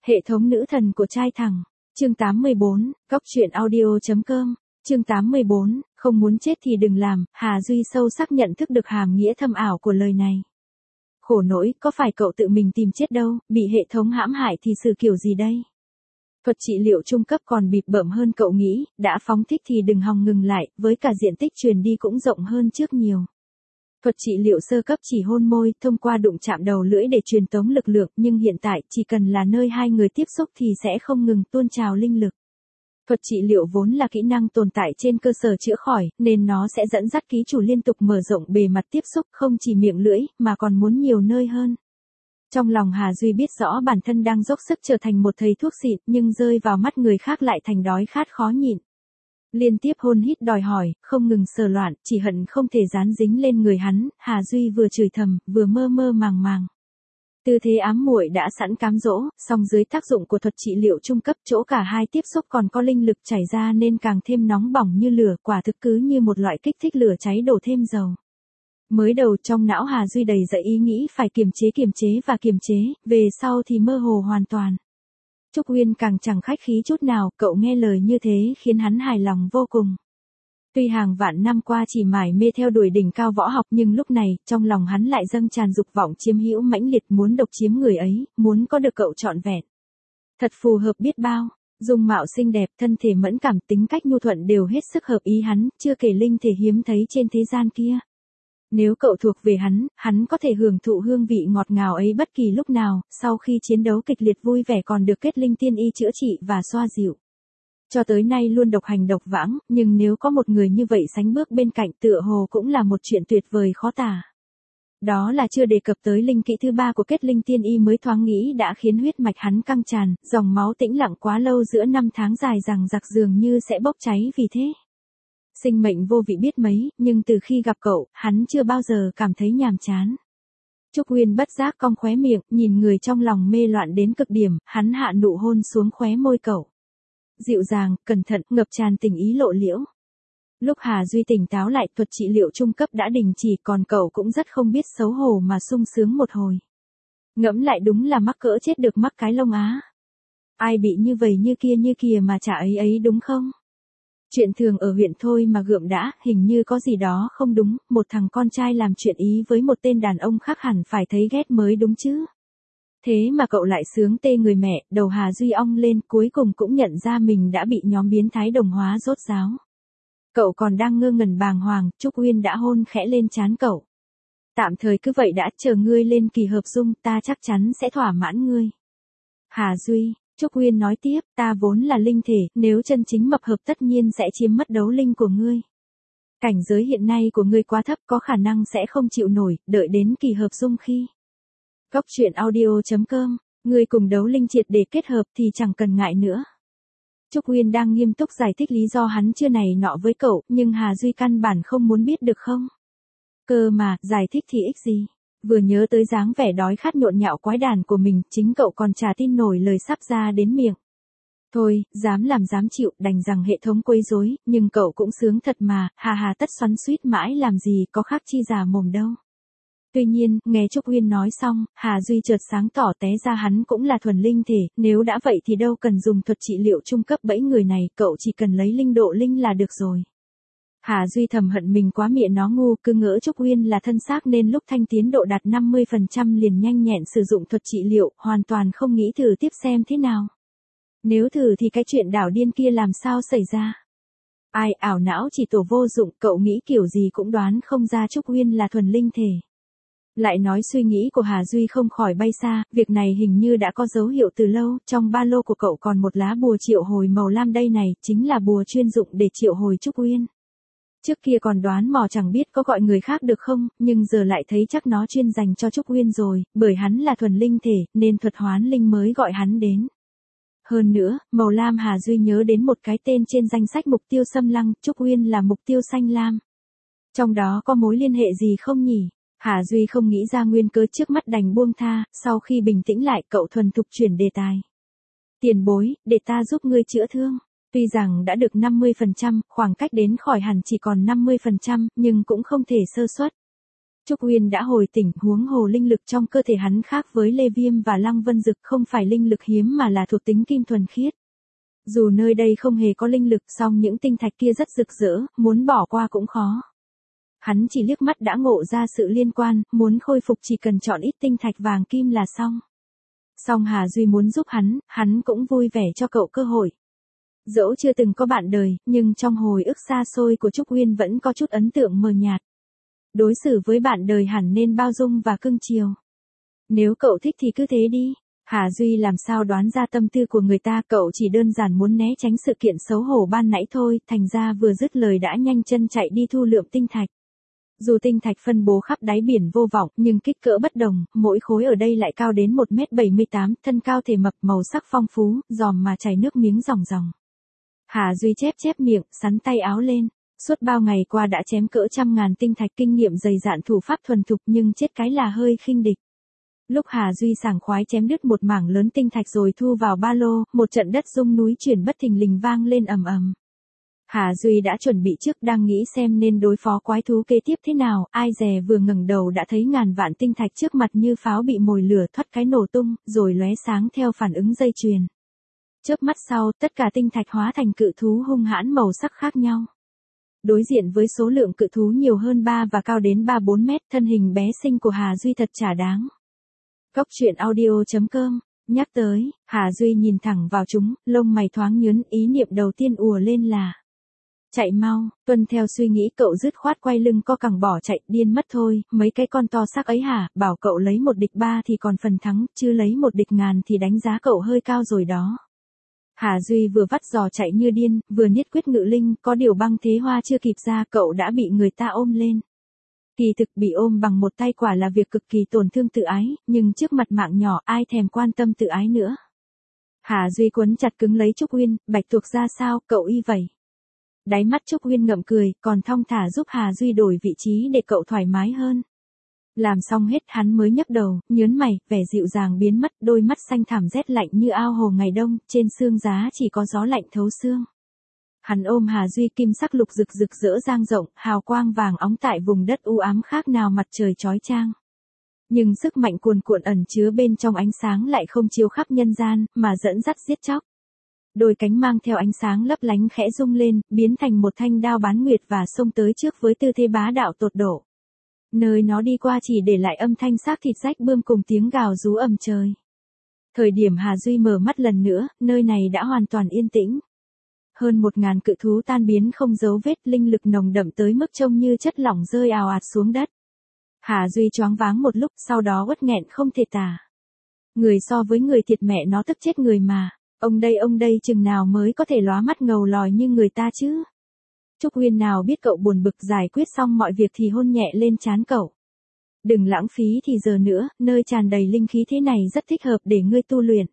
Hệ thống nữ thần của trai thẳng. Chương 84, Góc truyện audio.com. Chương 84, không muốn chết thì đừng làm. Hà Duy sâu sắc nhận thức được hàm nghĩa thâm ảo của lời này. Khổ nỗi, có phải cậu tự mình tìm chết đâu, bị hệ thống hãm hại thì xử kiểu gì đây? Thuật trị liệu trung cấp còn bịp bợm hơn cậu nghĩ, đã phóng thích thì đừng hòng ngừng lại, với cả diện tích truyền đi cũng rộng hơn trước nhiều. Thuật trị liệu sơ cấp chỉ hôn môi, thông qua đụng chạm đầu lưỡi để truyền tống lực lượng, nhưng hiện tại chỉ cần là nơi hai người tiếp xúc thì sẽ không ngừng tuôn trào linh lực. Thuật trị liệu vốn là kỹ năng tồn tại trên cơ sở chữa khỏi, nên nó sẽ dẫn dắt ký chủ liên tục mở rộng bề mặt tiếp xúc, không chỉ miệng lưỡi, mà còn muốn nhiều nơi hơn. Trong lòng Hà Duy biết rõ bản thân đang dốc sức trở thành một thầy thuốc xịn, nhưng rơi vào mắt người khác lại thành đói khát khó nhịn. Liên tiếp hôn hít đòi hỏi, không ngừng sờ loạn, chỉ hận không thể dán dính lên người hắn. Hà Duy vừa chửi thầm, vừa mơ mơ màng màng. Tư thế ám muội đã sẵn cám dỗ, song dưới tác dụng của thuật trị liệu trung cấp, chỗ cả hai tiếp xúc còn có linh lực chảy ra nên càng thêm nóng bỏng như lửa, quả thực cứ như một loại kích thích lửa cháy đổ thêm dầu. Mới đầu trong não Hà Duy đầy dậy ý nghĩ phải kiềm chế, về sau thì mơ hồ hoàn toàn. Trúc Uyên càng chẳng khách khí chút nào, cậu nghe lời như thế khiến hắn hài lòng vô cùng. Tuy hàng vạn năm qua chỉ mải mê theo đuổi đỉnh cao võ học, nhưng lúc này, trong lòng hắn lại dâng tràn dục vọng chiếm hữu mãnh liệt, muốn độc chiếm người ấy, muốn có được cậu trọn vẹn. Thật phù hợp biết bao, dung mạo xinh đẹp, thân thể mẫn cảm, tính cách nhu thuận đều hết sức hợp ý hắn, chưa kể linh thể hiếm thấy trên thế gian kia. Nếu cậu thuộc về hắn có thể hưởng thụ hương vị ngọt ngào ấy bất kỳ lúc nào, sau khi chiến đấu kịch liệt vui vẻ còn được kết linh tiên y chữa trị và xoa dịu. Cho tới nay luôn độc hành độc vãng, nhưng nếu có một người như vậy sánh bước bên cạnh tựa hồ cũng là một chuyện tuyệt vời khó tả. Đó là chưa đề cập tới linh kỹ thứ ba của kết linh tiên y mới thoáng nghĩ đã khiến huyết mạch hắn căng tràn, dòng máu tĩnh lặng quá lâu giữa năm tháng dài dằng dặc dường như sẽ bốc cháy vì thế. Sinh mệnh vô vị biết mấy, nhưng từ khi gặp cậu, hắn chưa bao giờ cảm thấy nhàm chán. Trúc Uyên bất giác cong khóe miệng, nhìn người trong lòng mê loạn đến cực điểm, hắn hạ nụ hôn xuống khóe môi cậu. Dịu dàng, cẩn thận, ngập tràn tình ý lộ liễu. Lúc Hà Duy tỉnh táo lại, thuật trị liệu trung cấp đã đình chỉ, còn cậu cũng rất không biết xấu hổ mà sung sướng một hồi. Ngẫm lại đúng là mắc cỡ chết được mắc cái lông á. Ai bị như vậy như kia mà chả ấy đúng không? Chuyện thường ở huyện thôi mà gượm đã, hình như có gì đó không đúng, một thằng con trai làm chuyện ý với một tên đàn ông khác hẳn phải thấy ghét mới đúng chứ. Thế mà cậu lại sướng tê người mẹ, đầu Hà Duy ong lên, cuối cùng cũng nhận ra mình đã bị nhóm biến thái đồng hóa rốt ráo. Cậu còn đang ngơ ngẩn bàng hoàng, Trúc Uyên đã hôn khẽ lên trán cậu. Tạm thời cứ vậy đã, chờ ngươi lên kỳ hợp dung, ta chắc chắn sẽ thỏa mãn ngươi. Hà Duy, Trúc Uyên nói tiếp, ta vốn là linh thể, nếu chân chính mập hợp tất nhiên sẽ chiếm mất đấu linh của ngươi. Cảnh giới hiện nay của ngươi quá thấp, có khả năng sẽ không chịu nổi, đợi đến kỳ hợp dung khi. Góc truyện audio.com, ngươi cùng đấu linh triệt để kết hợp thì chẳng cần ngại nữa. Trúc Uyên đang nghiêm túc giải thích lý do hắn chưa này nọ với cậu, nhưng Hà Duy căn bản không muốn biết được không. Cơ mà, giải thích thì ích gì? Vừa nhớ tới dáng vẻ đói khát nhộn nhạo quái đản của mình, chính cậu còn chả tin nổi lời sắp ra đến miệng. Thôi, dám làm dám chịu, đành rằng hệ thống quấy rối, nhưng cậu cũng sướng thật mà, hà tất xoắn xuýt mãi làm gì, có khác chi già mồm đâu. Tuy nhiên, nghe Trúc Uyên nói xong, Hà Duy chợt sáng tỏ té ra hắn cũng là thuần linh thể, nếu đã vậy thì đâu cần dùng thuật trị liệu trung cấp bẫy người này, cậu chỉ cần lấy linh độ linh là được rồi. Hà Duy thầm hận mình quá mẹ nó ngu, cứ ngỡ Trúc Uyên là thân xác nên lúc thanh tiến độ đạt 50% liền nhanh nhẹn sử dụng thuật trị liệu, hoàn toàn không nghĩ thử tiếp xem thế nào. Nếu thử thì cái chuyện đảo điên kia làm sao xảy ra. Ai ảo não chỉ tổ vô dụng, cậu nghĩ kiểu gì cũng đoán không ra Trúc Uyên là thuần linh thể. Lại nói suy nghĩ của Hà Duy không khỏi bay xa, việc này hình như đã có dấu hiệu từ lâu, trong ba lô của cậu còn một lá bùa triệu hồi màu lam đây này, chính là bùa chuyên dụng để triệu hồi Trúc Uyên. Trước kia còn đoán mò chẳng biết có gọi người khác được không, nhưng giờ lại thấy chắc nó chuyên dành cho Trúc Uyên rồi, bởi hắn là thuần linh thể, nên thuật hoán linh mới gọi hắn đến. Hơn nữa, màu lam Hà Duy nhớ đến một cái tên trên danh sách mục tiêu xâm lăng, Trúc Uyên là mục tiêu xanh lam. Trong đó có mối liên hệ gì không nhỉ? Hà Duy không nghĩ ra nguyên cớ trước mắt đành buông tha, sau khi bình tĩnh lại cậu thuần thục chuyển đề tài. Tiền bối, để ta giúp ngươi chữa thương. Tuy rằng đã được 50%, khoảng cách đến khỏi hẳn chỉ còn 50%, nhưng cũng không thể sơ suất. Trúc Uyên đã hồi tỉnh, huống hồ linh lực trong cơ thể hắn khác với Lê Viêm và Lăng Vân Dực, không phải linh lực hiếm mà là thuộc tính kim thuần khiết. Dù nơi đây không hề có linh lực, song những tinh thạch kia rất rực rỡ, muốn bỏ qua cũng khó. Hắn chỉ liếc mắt đã ngộ ra sự liên quan, muốn khôi phục chỉ cần chọn ít tinh thạch vàng kim là xong. Song Hà Duy muốn giúp hắn cũng vui vẻ cho cậu cơ hội. Dẫu chưa từng có bạn đời, nhưng trong hồi ức xa xôi của Trúc Uyên vẫn có chút ấn tượng mờ nhạt. Đối xử với bạn đời hẳn nên bao dung và cưng chiều. Nếu cậu thích thì cứ thế đi. Hà Duy làm sao đoán ra tâm tư của người ta, cậu chỉ đơn giản muốn né tránh sự kiện xấu hổ ban nãy thôi, thành ra vừa dứt lời đã nhanh chân chạy đi thu lượm tinh thạch. Dù tinh thạch phân bố khắp đáy biển vô vọng, nhưng kích cỡ bất đồng, mỗi khối ở đây lại cao đến 1m78, thân cao thể mập, màu sắc phong phú, giòm mà chảy nước miếng ròng ròng. Hà Duy chép miệng, sắn tay áo lên. Suốt bao ngày qua đã chém cỡ 100.000 tinh thạch, kinh nghiệm dày dạn, thủ pháp thuần thục, nhưng chết cái là hơi khinh địch. Lúc Hà Duy sảng khoái chém đứt một mảng lớn tinh thạch rồi thu vào ba lô, một trận đất rung núi chuyển bất thình lình vang lên ầm ầm. Hà Duy đã chuẩn bị trước, đang nghĩ xem nên đối phó quái thú kế tiếp thế nào, ai dè vừa ngẩng đầu đã thấy ngàn vạn tinh thạch trước mặt như pháo bị mồi lửa thoát cái nổ tung, rồi lóe sáng theo phản ứng dây chuyền. Chớp mắt sau, tất cả tinh thạch hóa thành cự thú hung hãn màu sắc khác nhau. Đối diện với số lượng cự thú nhiều hơn 3 và cao đến 3-4 mét, thân hình bé xinh của Hà Duy thật chả đáng. Cốc truyện audio.com nhắc tới, Hà Duy nhìn thẳng vào chúng, lông mày thoáng nhướng, ý niệm đầu tiên ùa lên là chạy mau. Tuân theo suy nghĩ, cậu dứt khoát quay lưng co cẳng bỏ chạy, điên mất thôi, mấy cái con to xác ấy hả, bảo cậu lấy 1 địch 3 thì còn phần thắng, chứ lấy 1 địch ngàn thì đánh giá cậu hơi cao rồi đó. Hà Duy vừa vắt giò chạy như điên, vừa niết quyết ngự linh, có điều Băng Thế Hoa chưa kịp ra, cậu đã bị người ta ôm lên. Kỳ thực bị ôm bằng một tay quả là việc cực kỳ tổn thương tự ái, nhưng trước mặt mạng nhỏ ai thèm quan tâm tự ái nữa. Hà Duy quấn chặt cứng lấy Trúc Uyên, Bạch Tuộc ra sao, cậu y vậy. Đáy mắt Trúc Uyên ngậm cười, còn thong thả giúp Hà Duy đổi vị trí để cậu thoải mái hơn. Làm xong hết hắn mới nhấc đầu, nhớn mày, vẻ dịu dàng biến mất, đôi mắt xanh thẳm rét lạnh như ao hồ ngày đông, trên xương giá chỉ có gió lạnh thấu xương. Hắn ôm Hà Duy, kim sắc lục rực rực rỡ dang rộng, hào quang vàng óng tại vùng đất u ám khác nào mặt trời chói chang. Nhưng sức mạnh cuồn cuộn ẩn chứa bên trong ánh sáng lại không chiếu khắp nhân gian, mà dẫn dắt giết chóc. Đôi cánh mang theo ánh sáng lấp lánh khẽ rung lên, biến thành một thanh đao bán nguyệt và xông tới trước với tư thế bá đạo tột độ. Nơi nó đi qua chỉ để lại âm thanh xác thịt rách bươm cùng tiếng gào rú ầm trời. Thời điểm Hà Duy mở mắt lần nữa, nơi này đã hoàn toàn yên tĩnh. Hơn 1.000 cự thú tan biến không dấu vết, linh lực nồng đậm tới mức trông như chất lỏng rơi ào ạt xuống đất. Hà Duy choáng váng một lúc, sau đó uất nghẹn không thể tả. Người so với người thiệt mẹ nó tức chết người mà. Ông đây chừng nào mới có thể lóa mắt ngầu lòi như người ta chứ. Trúc Uyên nào biết cậu buồn bực, giải quyết xong mọi việc thì hôn nhẹ lên trán cậu. Đừng lãng phí thì giờ nữa, nơi tràn đầy linh khí thế này rất thích hợp để ngươi tu luyện.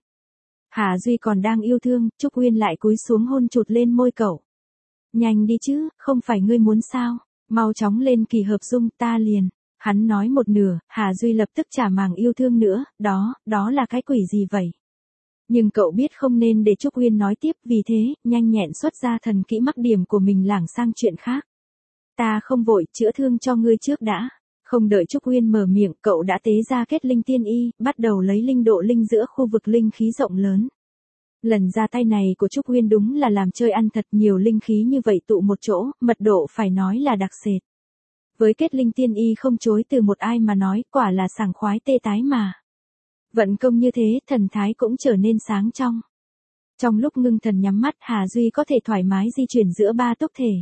Hà Duy còn đang yêu thương, Trúc Uyên lại cúi xuống hôn chụt lên môi cậu. Nhanh đi chứ, không phải ngươi muốn sao, mau chóng lên kỳ hợp dung ta liền. Hắn nói một nửa, Hà Duy lập tức chả màng yêu thương nữa, đó là cái quỷ gì vậy? Nhưng cậu biết không nên để Trúc Uyên nói tiếp, vì thế, nhanh nhẹn xuất ra thần kỹ mắc điểm của mình lảng sang chuyện khác. Ta không vội, chữa thương cho ngươi trước đã. Không đợi Trúc Uyên mở miệng, cậu đã tế ra kết linh tiên y, bắt đầu lấy linh độ linh giữa khu vực linh khí rộng lớn. Lần ra tay này của Trúc Uyên đúng là làm chơi ăn thật, nhiều linh khí như vậy tụ một chỗ, mật độ phải nói là đặc sệt. Với kết linh tiên y không chối từ một ai mà nói, quả là sảng khoái tê tái mà. Vận công như thế, thần thái cũng trở nên sáng trong. Trong lúc ngưng thần nhắm mắt, Hà Duy có thể thoải mái di chuyển giữa 3 tốc thể.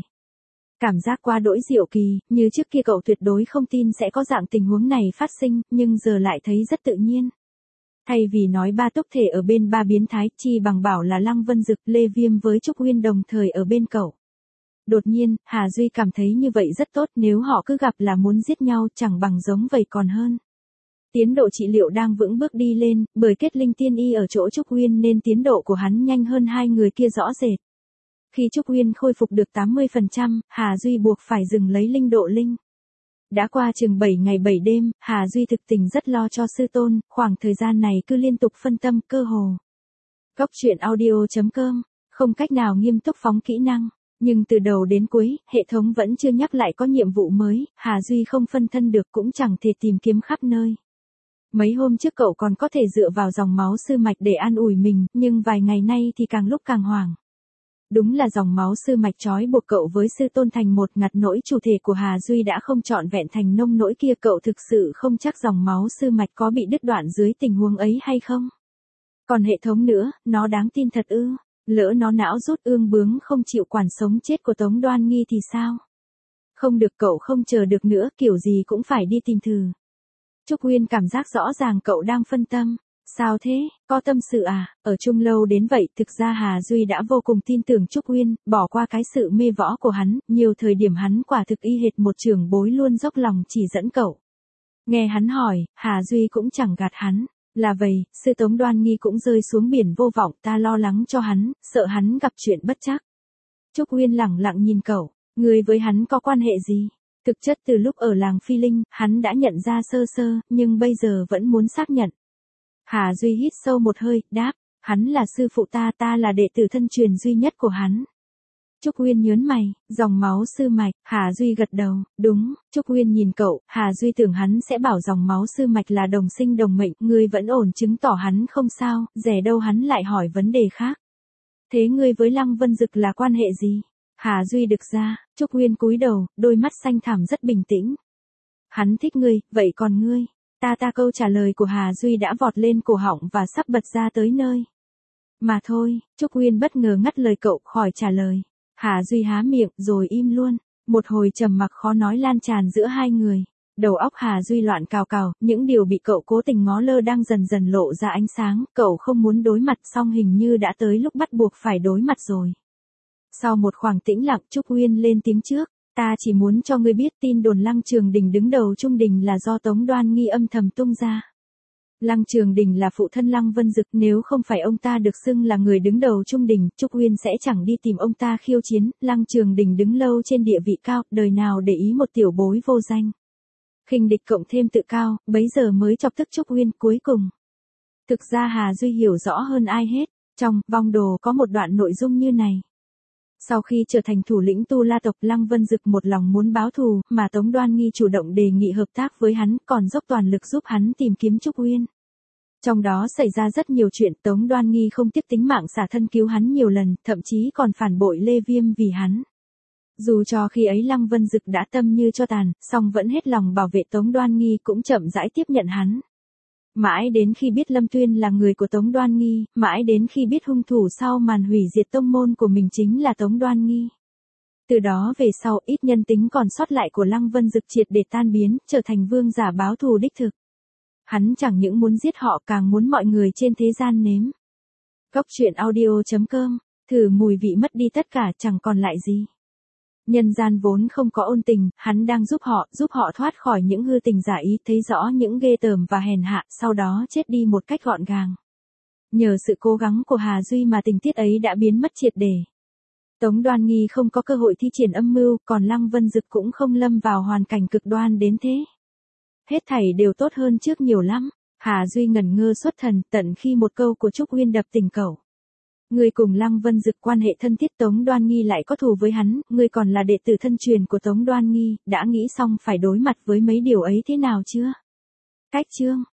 Cảm giác quá đỗi diệu kỳ, như trước kia cậu tuyệt đối không tin sẽ có dạng tình huống này phát sinh, nhưng giờ lại thấy rất tự nhiên. Thay vì nói 3 tốc thể ở bên 3 biến thái, chi bằng bảo là Lăng Vân Dực, Lê Viêm với Trúc Uyên đồng thời ở bên cậu. Đột nhiên, Hà Duy cảm thấy như vậy rất tốt, nếu họ cứ gặp là muốn giết nhau chẳng bằng giống vậy còn hơn. Tiến độ trị liệu đang vững bước đi lên, bởi kết linh tiên y ở chỗ Trúc Uyên nên tiến độ của hắn nhanh hơn hai người kia rõ rệt. Khi Trúc Uyên khôi phục được 80%, Hà Duy buộc phải dừng lấy linh độ linh. Đã qua chừng 7 ngày 7 đêm, Hà Duy thực tình rất lo cho sư tôn, khoảng thời gian này cứ liên tục phân tâm, cơ hồ. Cốc truyện audio.com, không cách nào nghiêm túc phóng kỹ năng. Nhưng từ đầu đến cuối, hệ thống vẫn chưa nhắc lại có nhiệm vụ mới, Hà Duy không phân thân được cũng chẳng thể tìm kiếm khắp nơi. Mấy hôm trước cậu còn có thể dựa vào dòng máu sư mạch để an ủi mình, nhưng vài ngày nay thì càng lúc càng hoảng. Đúng là dòng máu sư mạch trói buộc cậu với sư tôn thành một ngặt nỗi chủ thể của Hà Duy đã không trọn vẹn thành nông nỗi kia, cậu thực sự không chắc dòng máu sư mạch có bị đứt đoạn dưới tình huống ấy hay không. Còn hệ thống nữa, nó đáng tin thật ư? Lỡ nó não rút ương bướng không chịu quản sống chết của Tống Đoan Nghi thì sao? Không được, cậu không chờ được nữa, kiểu gì cũng phải đi tìm thử. Trúc Uyên cảm giác rõ ràng cậu đang phân tâm. Sao thế, có tâm sự à? Ở chung lâu đến vậy, thực ra Hà Duy đã vô cùng tin tưởng Trúc Uyên, bỏ qua cái sự mê võ của hắn, nhiều thời điểm hắn quả thực y hệt một trưởng bối luôn dốc lòng chỉ dẫn cậu. Nghe hắn hỏi, Hà Duy cũng chẳng gạt hắn. Là vậy, sư Tống Đoan Nghi cũng rơi xuống biển vô vọng, ta lo lắng cho hắn, sợ hắn gặp chuyện bất trắc. Trúc Uyên lẳng lặng nhìn cậu, người với hắn có quan hệ gì? Thực chất từ lúc ở làng Phi Linh, hắn đã nhận ra sơ sơ, nhưng bây giờ vẫn muốn xác nhận. Hà Duy hít sâu một hơi, đáp, hắn là sư phụ ta, ta là đệ tử thân truyền duy nhất của hắn. Trúc Uyên nhớn mày, dòng máu sư mạch, Hà Duy gật đầu, đúng. Trúc Uyên nhìn cậu, Hà Duy tưởng hắn sẽ bảo dòng máu sư mạch là đồng sinh đồng mệnh, ngươi vẫn ổn, chứng tỏ hắn không sao, dè đâu hắn lại hỏi vấn đề khác. Thế ngươi với Lăng Vân Dực là quan hệ gì? Hà Duy đực ra, Trúc Uyên cúi đầu, đôi mắt xanh thẳm rất bình tĩnh. Hắn thích ngươi, vậy còn ngươi? Ta câu trả lời của Hà Duy đã vọt lên cổ họng và sắp bật ra tới nơi. Mà thôi, Trúc Uyên bất ngờ ngắt lời cậu khỏi trả lời. Hà Duy há miệng rồi im luôn, một hồi trầm mặc khó nói lan tràn giữa hai người. Đầu óc Hà Duy loạn cào cào, những điều bị cậu cố tình ngó lơ đang dần dần lộ ra ánh sáng, cậu không muốn đối mặt song hình như đã tới lúc bắt buộc phải đối mặt rồi. Sau một khoảng tĩnh lặng, Trúc Uyên lên tiếng trước, ta chỉ muốn cho ngươi biết tin đồn Lăng Trường Đình đứng đầu Trung Đình là do Tống Đoan Nghi âm thầm tung ra. Lăng Trường Đình là phụ thân Lăng Vân Dực, nếu không phải ông ta được xưng là người đứng đầu Trung Đình, Trúc Uyên sẽ chẳng đi tìm ông ta khiêu chiến. Lăng Trường Đình đứng lâu trên địa vị cao, đời nào để ý một tiểu bối vô danh. Khinh địch cộng thêm tự cao, bấy giờ mới chọc tức Trúc Uyên cuối cùng. Thực ra Hà Duy hiểu rõ hơn ai hết, trong vong đồ có một đoạn nội dung như này. Sau khi trở thành thủ lĩnh Tu La tộc, Lăng Vân Dực một lòng muốn báo thù, mà Tống Đoan Nghi chủ động đề nghị hợp tác với hắn, còn dốc toàn lực giúp hắn tìm kiếm Trúc Uyên. Trong đó xảy ra rất nhiều chuyện, Tống Đoan Nghi không tiếc tính mạng xả thân cứu hắn nhiều lần, thậm chí còn phản bội Lê Viêm vì hắn. Dù cho khi ấy Lăng Vân Dực đã tâm như cho tàn, song vẫn hết lòng bảo vệ Tống Đoan Nghi, cũng chậm rãi tiếp nhận hắn. Mãi đến khi biết Lâm Tuyên là người của Tống Đoan Nghi, mãi đến khi biết hung thủ sau màn hủy diệt tông môn của mình chính là Tống Đoan Nghi. Từ đó về sau, ít nhân tính còn sót lại của Lăng Vân Dực triệt để tan biến, trở thành vương giả báo thù đích thực. Hắn chẳng những muốn giết họ, càng muốn mọi người trên thế gian nếm. Góc truyện audio.com, thử mùi vị mất đi tất cả, chẳng còn lại gì. Nhân gian vốn không có ôn tình, hắn đang giúp họ thoát khỏi những hư tình giả ý, thấy rõ những ghê tởm và hèn hạ, sau đó chết đi một cách gọn gàng. Nhờ sự cố gắng của Hà Duy mà tình tiết ấy đã biến mất triệt để. Tống Đoan Nghi không có cơ hội thi triển âm mưu, còn Lăng Vân Dực cũng không lâm vào hoàn cảnh cực đoan đến thế. Hết thảy đều tốt hơn trước nhiều lắm. Hà Duy ngẩn ngơ xuất thần, tận khi một câu của Trúc Uyên đập tỉnh cậu. Ngươi cùng Lăng Vân Dực quan hệ thân thiết, Tống Đoan Nghi lại có thù với hắn, ngươi còn là đệ tử thân truyền của Tống Đoan Nghi, đã nghĩ xong phải đối mặt với mấy điều ấy thế nào chưa? Cách chương